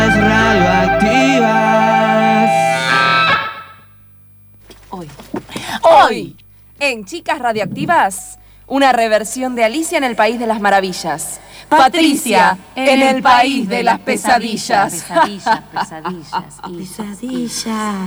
chicas radioactivas. Hoy, en Chicas Radioactivas, una reversión de Alicia en el País de las Maravillas. Patricia en el País de las Pesadillas. Pesadillas.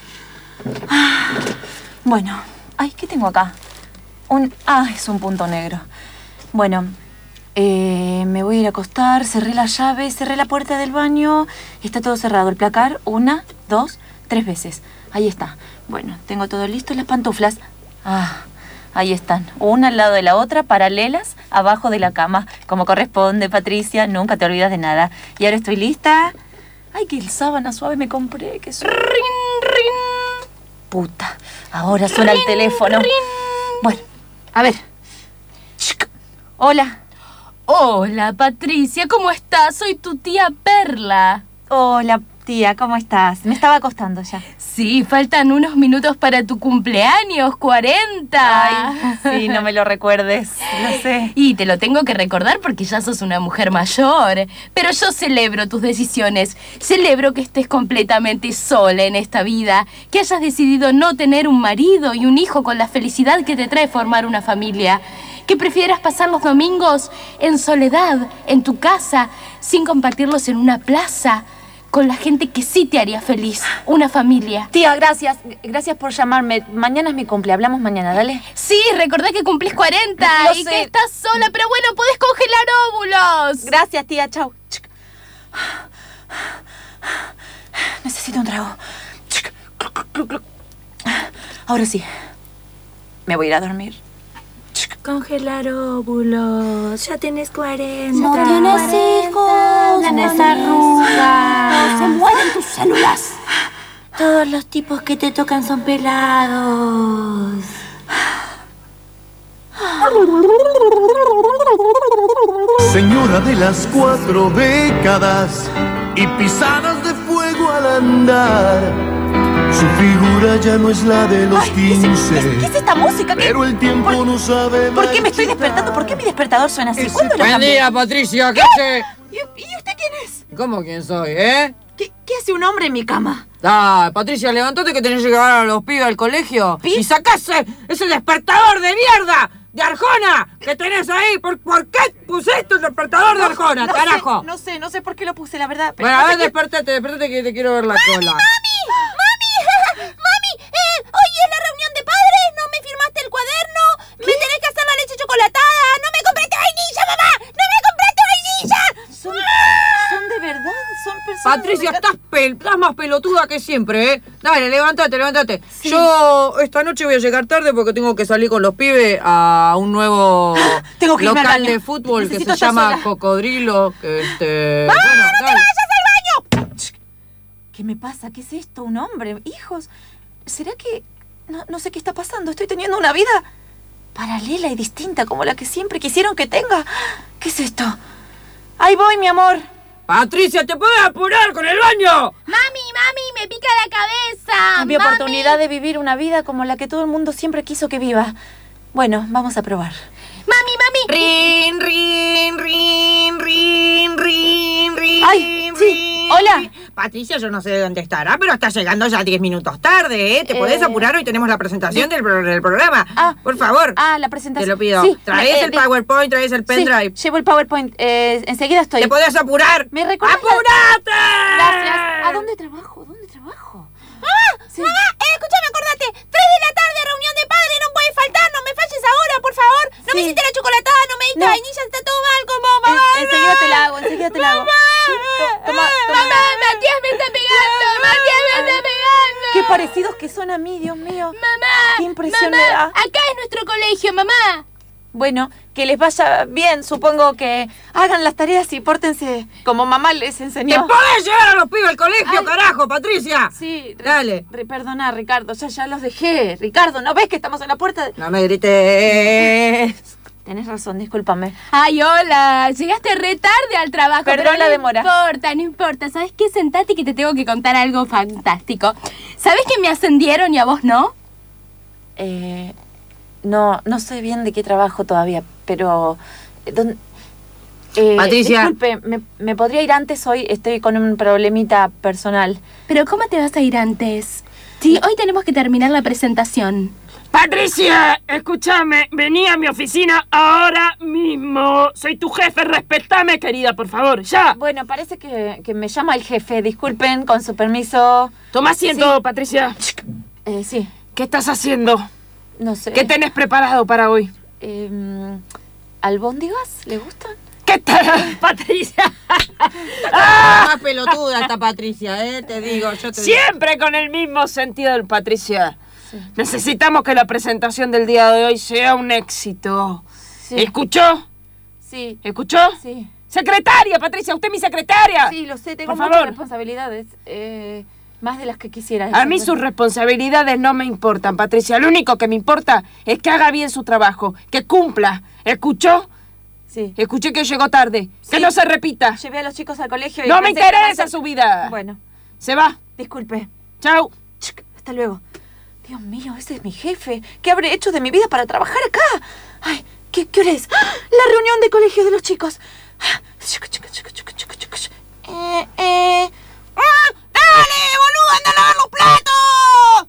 Bueno, ay, ¿qué tengo acá? Es un punto negro. Bueno, me voy a ir a acostar, cerré la llave, cerré la puerta del baño. Está todo cerrado, el placar, 1, 2, 3 veces. Ahí está. Bueno, tengo todo listo. Las pantuflas. Ahí están. Una al lado de la otra, paralelas, abajo de la cama. Como corresponde, Patricia, nunca te olvidas de nada. Y ahora estoy lista. Ay, qué sábana suave me compré. Que rin, rin. Puta, ahora suena el teléfono. Bueno, a ver. Hola. Hola, Patricia, ¿cómo estás? Soy tu tía Perla. Hola, tía, ¿cómo estás? Me estaba acostando ya. Sí, faltan unos minutos para tu cumpleaños, 40. Ay, sí, no me lo recuerdes, lo sé. Y te lo tengo que recordar porque ya sos una mujer mayor. Pero yo celebro tus decisiones. Celebro que estés completamente sola en esta vida. Que hayas decidido no tener un marido y un hijo con la felicidad que te trae formar una familia. Que prefieras pasar los domingos en soledad, en tu casa, sin compartirlos en una plaza, con la gente que sí te haría feliz, una familia. Tía, gracias. Gracias por llamarme. Mañana es mi cumple. Hablamos mañana, dale. Sí, recordá que cumplís 40 y que estás sola, pero bueno, podés congelar óvulos. Gracias, tía. Chau. Necesito un trago. Ahora sí. Me voy a ir a dormir. Congelar óvulos. Ya tienes 40. No tienes hijos. Tienes arrugas. Se mueren tus células. Todos los tipos que te tocan son pelados. Señora de las 4 décadas y pisadas de fuego al andar. Su figura ya no es la de los 15. ¿Qué es esta música? Pero el tiempo no sabe. ¿Por qué me estoy despertando? ¿Por qué mi despertador suena así? ¿Cuándo lo Buen cambié? día, Patricia. ¿Qué hace? ¿Y usted quién es? ¿Cómo quién soy, eh? ¿Qué hace un hombre en mi cama? Patricia, levantate que tenés que llevar a los pibes al colegio. ¿Pi? Y sacase ese despertador de mierda de Arjona que tenés ahí. ¿Por qué pusiste el despertador de Arjona, carajo? No sé por qué lo puse, la verdad. Bueno, a ver, despertate que te quiero ver la cola. Mami, hoy es la reunión de padres, no me firmaste el cuaderno, me tenés que hacer la leche chocolatada, no me compraste vainilla, mamá, no me compraste vainilla. Son de verdad, son personas... Patricia, estás más pelotuda que siempre, ¿eh? Dale, levántate. Sí. Yo esta noche voy a llegar tarde porque tengo que salir con los pibes a un nuevo local de fútbol que se llama Cocodrilo. ¡No te vayas al baño! ¿Qué me pasa? ¿Qué es esto? ¿Un hombre? ¿Hijos? ¿Será que...? No sé qué está pasando. Estoy teniendo una vida paralela y distinta como la que siempre quisieron que tenga. ¿Qué es esto? Ahí voy, mi amor. Patricia, ¿te puedes apurar con el baño? Mami, me pica la cabeza. Mi oportunidad de vivir una vida como la que todo el mundo siempre quiso que viva. Bueno, vamos a probar. Mami. Rin. ¡Ay, sí! ¡Hola! Patricia, yo no sé de dónde estará, pero está llegando ya 10 minutos tarde, ¿eh? ¿Te podés apurar? Hoy tenemos la presentación del programa. Por favor. La presentación. Te lo pido. Sí. Traes el PowerPoint, traes el pendrive. Sí, llevo el PowerPoint. Enseguida estoy. ¿Te podés apurar? ¿Me recuerdas? ¡Apúrate! Gracias. ¿A dónde trabajo? Sí. Mamá, escúchame, acordate, 3 de la tarde, reunión de padres, no puedes faltar, no me falles ahora, por favor. No me hiciste la chocolatada, no me diste vainilla, está todo mal, como mamá. Enseguida te la hago. Toma. Mamá, Matías me está pegando. Qué parecidos que son a mí, Dios mío. Mamá, qué impresión me da. Acá es nuestro colegio, mamá. Bueno, que les vaya bien. Supongo que hagan las tareas y pórtense como mamá les enseñó. ¿Te podés llevar a los pibes al colegio, carajo, Patricia? Sí. Dale. Perdona, Ricardo, ya los dejé. Ricardo, ¿no ves que estamos en la puerta? No me grites. Tenés razón, discúlpame. Ay, hola, llegaste re tarde al trabajo. Perdón la demora. No importa. ¿Sabes qué? Sentate que te tengo que contar algo fantástico. ¿Sabes que me ascendieron y a vos no? No sé bien de qué trabajo todavía, pero... Patricia. Disculpe, ¿me podría ir antes hoy? Estoy con un problemita personal. Pero ¿cómo te vas a ir antes? Sí, hoy tenemos que terminar la presentación. Patricia, escúchame, vení a mi oficina ahora mismo. Soy tu jefe, respetame, querida, por favor, ya. Bueno, parece que me llama el jefe. Disculpen, con su permiso. Toma asiento, Sí. Patricia. Sí, ¿Qué estás haciendo? no sé. ¿Qué tenés preparado para hoy? ¿Albóndigas? ¿Le gustan? ¿Qué tal, Patricia? Más pelotuda esta Patricia, te digo, yo te digo. Siempre con el mismo sentido, Patricia. Sí. Necesitamos que la presentación del día de hoy sea un éxito. Sí. ¿Escuchó? Sí. ¿Escuchó? Sí. Secretaria, Patricia, usted es mi secretaria. Sí, lo sé, tengo Por muchas favor. responsabilidades. Más de las que quisiera. A mí sus responsabilidades no me importan, Patricia. Lo único que me importa es que haga bien su trabajo, que cumpla. ¿Escuchó? Sí. Escuché que llegó tarde. Sí. Que no se repita. Llevé a los chicos al colegio y... No me pensé que interesa su vida. Bueno, Se va. disculpe. Chau. Hasta luego. Dios mío, ese es mi jefe. ¿Qué habré hecho de mi vida para trabajar acá? Ay, ¿qué hora es? ¡Ah! La reunión de colegio de los chicos. ¡Dale, boludo! ¡Anda a lavar los platos!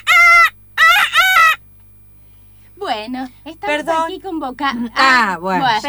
Bueno, estamos Perdón. aquí convocados. Bueno, bueno,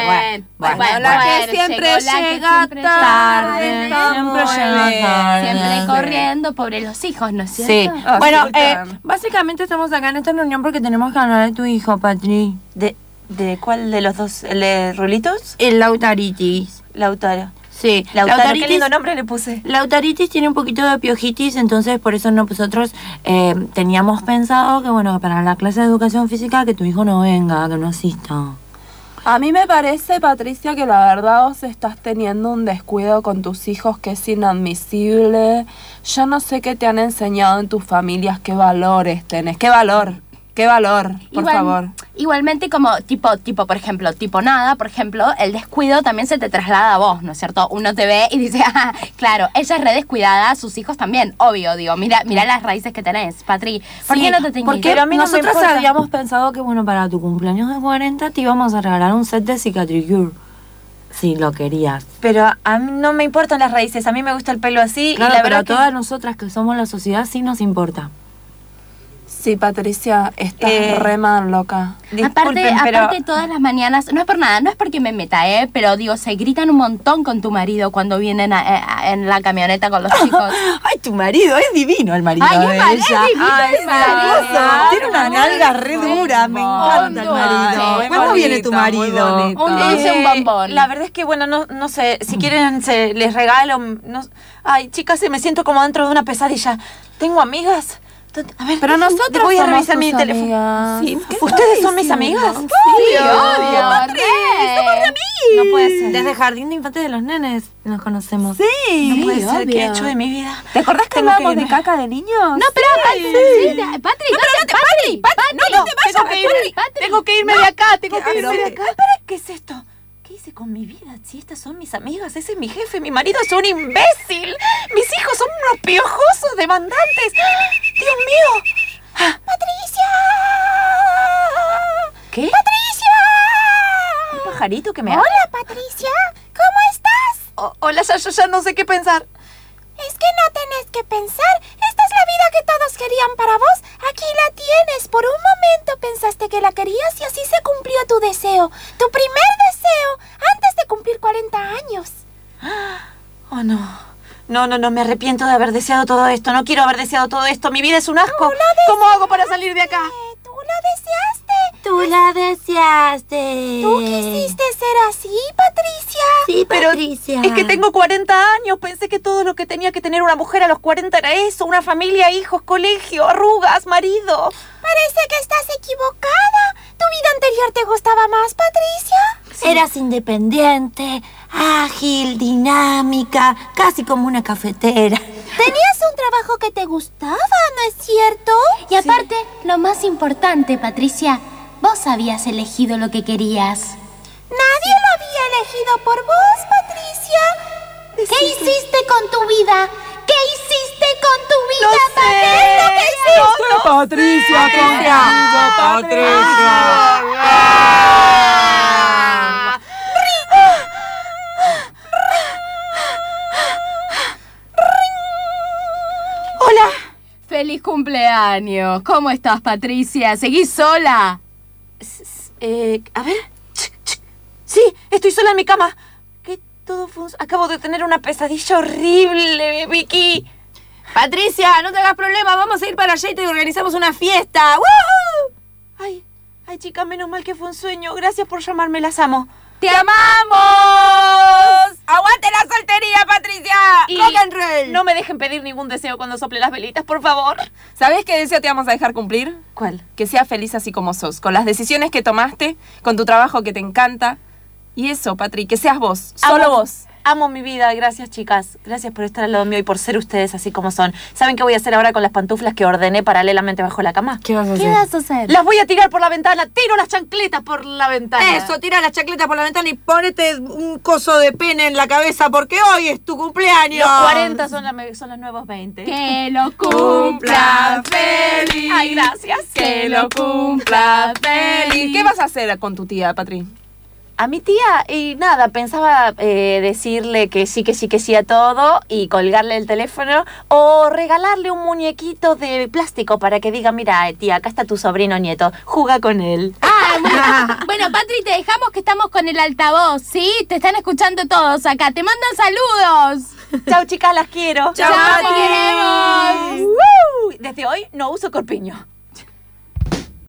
la que siempre llega tarde, siempre llega tarde. Siempre Sí. corriendo, pobre los hijos, ¿no es Sí. cierto? Bueno, básicamente estamos acá en esta reunión porque tenemos que hablar de tu hijo, Patri. ¿De cuál de los dos? ¿El de Rulitos? El Lautaritis. Lautaro. Sí, Lautaro, qué lindo nombre le puse. Lautaritis tiene un poquito de piojitis, entonces por eso nosotros teníamos pensado que, bueno, para la clase de educación física que tu hijo no venga, que no asista. A mí me parece, Patricia, que la verdad vos estás teniendo un descuido con tus hijos que es inadmisible. Yo no sé qué te han enseñado en tus familias, qué valores tenés. ¿Qué valor? ¿Qué valor? Por favor. Igualmente como tipo, por ejemplo, por ejemplo, el descuido también se te traslada a vos, ¿no es cierto? Uno te ve y dice, ah, claro, ella es re descuidada, sus hijos también, obvio, digo, mira las raíces que tenés, Patri. ¿Por qué no te teñís? Porque Pero a mí no me nosotros importa. habíamos pensado que, bueno, para tu cumpleaños de 40 te íbamos a regalar un set de Cicatricure. Si lo querías. Pero a mí no me importan las raíces, a mí me gusta el pelo así. Claro, y la pero verdad a todas nosotras que somos la sociedad sí nos importa. Sí, Patricia, estás re mal, loca. Disculpen, pero... Aparte todas las mañanas, no es por nada, no es porque me meta, pero digo, se gritan un montón con tu marido cuando vienen en la camioneta con los chicos. Ay, tu marido, es divino el marido Ay, de es ella. divino Ay, el marido. hermoso. Tiene una nalga re dura, me encanta el marido. Muy ¿Cuándo viene tu bonito, muy marido? bonito. Un dulce, un bombón. La verdad es que, bueno, no sé, si quieren les regalo... Ay, chicas, me siento como dentro de una pesadilla. ¿Tengo amigas? A ver, Pero nosotros voy a somos revisar mi tus teléfono. amigas. Sí, ¿ustedes son mis amigas? Sí, obvio. No puede ser. Desde Jardín de Infantes de los Nenes nos conocemos. No puede ser. obvio. ¿Qué he hecho de mi vida? ¿Te acordás que Tengo hablábamos que de irme. caca de niños? No, pero Patri, No, tengo que irme de acá, tengo que irme de acá. ¿Qué es esto? ¿Qué hice con mi vida? Si estas son mis amigas, ese es mi jefe, mi marido es un imbécil. Mis hijos son unos piojosos demandantes. ¡Dios mío! ¡Patricia! ¿Qué? ¡Patricia! ¿Un pajarito que me habla? Hola, Patricia. ¿Cómo estás? Hola, yo ya no sé qué pensar. Es que no tenés que pensar. Esta es la vida que todos querían para vos. Aquí la tienes. Por un momento pensaste que la querías y así se cumplió tu deseo. Tu primer deseo antes de cumplir 40 años. Oh, no. No, me arrepiento de haber deseado todo esto. No quiero haber deseado todo esto. Mi vida es un asco. ¿Cómo hago para salir de acá? Tú lo deseaste. Tú la deseaste. ¿Tú quisiste ser así, Patricia? Sí, Pero Patricia. es que tengo 40 años. Pensé que todo lo que tenía que tener una mujer a los 40 era eso. Una familia, hijos, colegio, arrugas, marido. Parece que estás equivocada. ¿Tu vida anterior te gustaba más, Patricia? Eras independiente, ágil, dinámica, casi como una cafetera. Tenías un trabajo que te gustaba, ¿no es cierto? Y aparte, lo más importante, Patricia, vos habías elegido lo que querías. Nadie lo había elegido por vos, Patricia. ¿Qué hiciste con tu vida? ¿Qué hiciste con tu vida, Patricia? ¿Qué hiciste? Patricia, contigo, Patricia. ¡Feliz cumpleaños! ¿Cómo estás, Patricia? ¿Seguís sola? A ver. Sí, estoy sola en mi cama. Que todo acabo de tener una pesadilla horrible, Vicky. Patricia, no te hagas problema, vamos a ir para allá y te organizamos una fiesta. ¡Woohoo! Ay, chica, menos mal que fue un sueño. Gracias por llamarme, las amo. ¡Te amamos! ¡Aguante la soltería, Patricia! ¡Rock and roll! No me dejen pedir ningún deseo cuando sople las velitas, por favor. ¿Sabés qué deseo te vamos a dejar cumplir? ¿Cuál? Que seas feliz así como sos, con las decisiones que tomaste, con tu trabajo que te encanta. Y eso, Patri, que seas vos, solo vos. Amo mi vida, gracias, chicas. Gracias por estar al lado mío y por ser ustedes así como son. ¿Saben qué voy a hacer ahora con las pantuflas que ordené paralelamente bajo la cama? ¿Qué vas a hacer? ¿Qué vas a hacer? Las voy a tirar por la ventana. Tiro las chancletas por la ventana. Eso, tira las chancletas por la ventana y ponete un coso de pene en la cabeza porque hoy es tu cumpleaños. Los 40 son los nuevos 20. ¡Que lo cumpla feliz! Ay, gracias. ¡Que lo cumpla feliz! ¿Qué vas a hacer con tu tía, Patri? A mi tía, y nada, pensaba decirle que sí a todo y colgarle el teléfono o regalarle un muñequito de plástico para que diga, mira, tía, acá está tu sobrino nieto, juega con él. Bueno, Patri, te dejamos que estamos con el altavoz, ¿sí? Te están escuchando todos acá, te mandan saludos. Chau, chicas, las quiero. Chau, Te queremos. Desde hoy no uso corpiño.